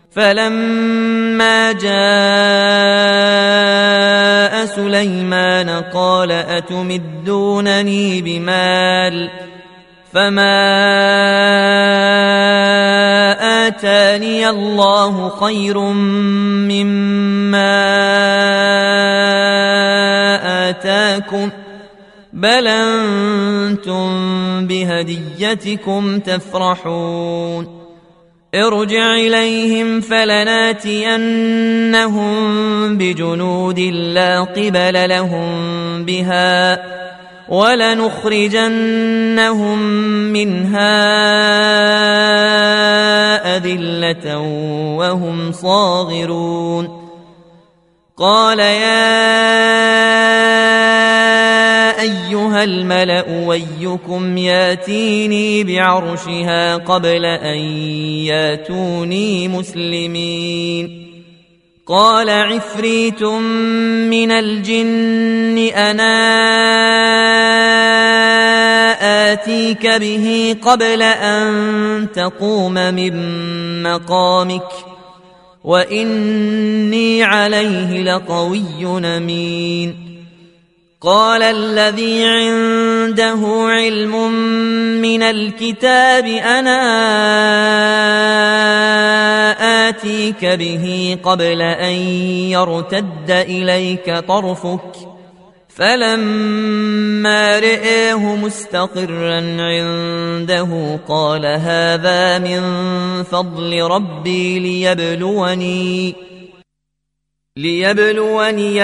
فلما جاء سليمان قال أتمدونني بمال فما آتاني الله خير مما آتاكم بل أنتم بهديتكم تفرحون ارجع إليهم فلناتينهم بجنود لا قبل لهم بها ولنخرجنهم منها أذلة وهم صاغرون قال يا أيها الملأ أيكم ياتيني بعرشها قبل أن ياتوني مسلمين قال عفريت من الجن أنا آتيك به قبل أن تقوم من مقامك وإني عليه لقوي أمين قال الذي عنده علم من الكتاب أنا آتيك به قبل أن يرتد إليك طرفك فلما رئيه مستقرا عنده قال هذا من فضل ربي ليبلوني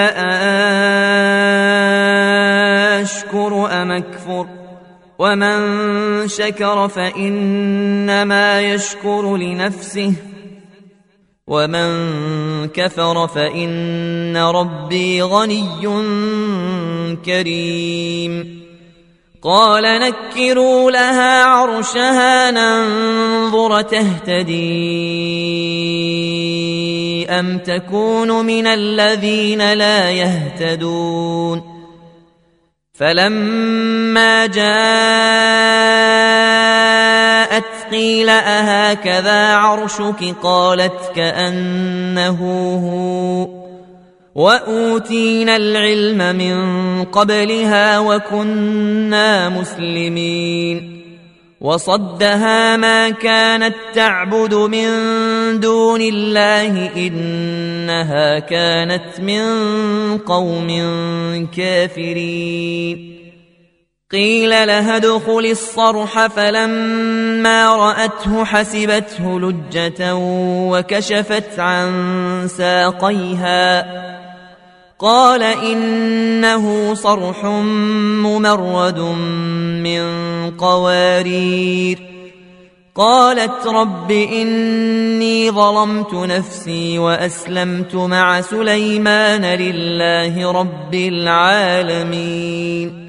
أشكر أم أكفر ومن شكر فإنما يشكر لنفسه ومن كفر فإن ربي غني كريم قال نكروا لها عرشها ننظر تهتدي أم تكون من الذين لا يهتدون فلما جاءت قيل أهكذا عرشك قالت كأنه هو وأوتينا العلم من قبلها وكنا مسلمين وصدها ما كانت تعبد من دون الله إنها كانت من قوم كافرين قيل لها ادخل الصرح فلما رأته حسبته لجة وكشفت عن ساقيها قال إنه صرح ممرد من قوارير قالت رب إني ظلمت نفسي وأسلمت مع سليمان لله رب العالمين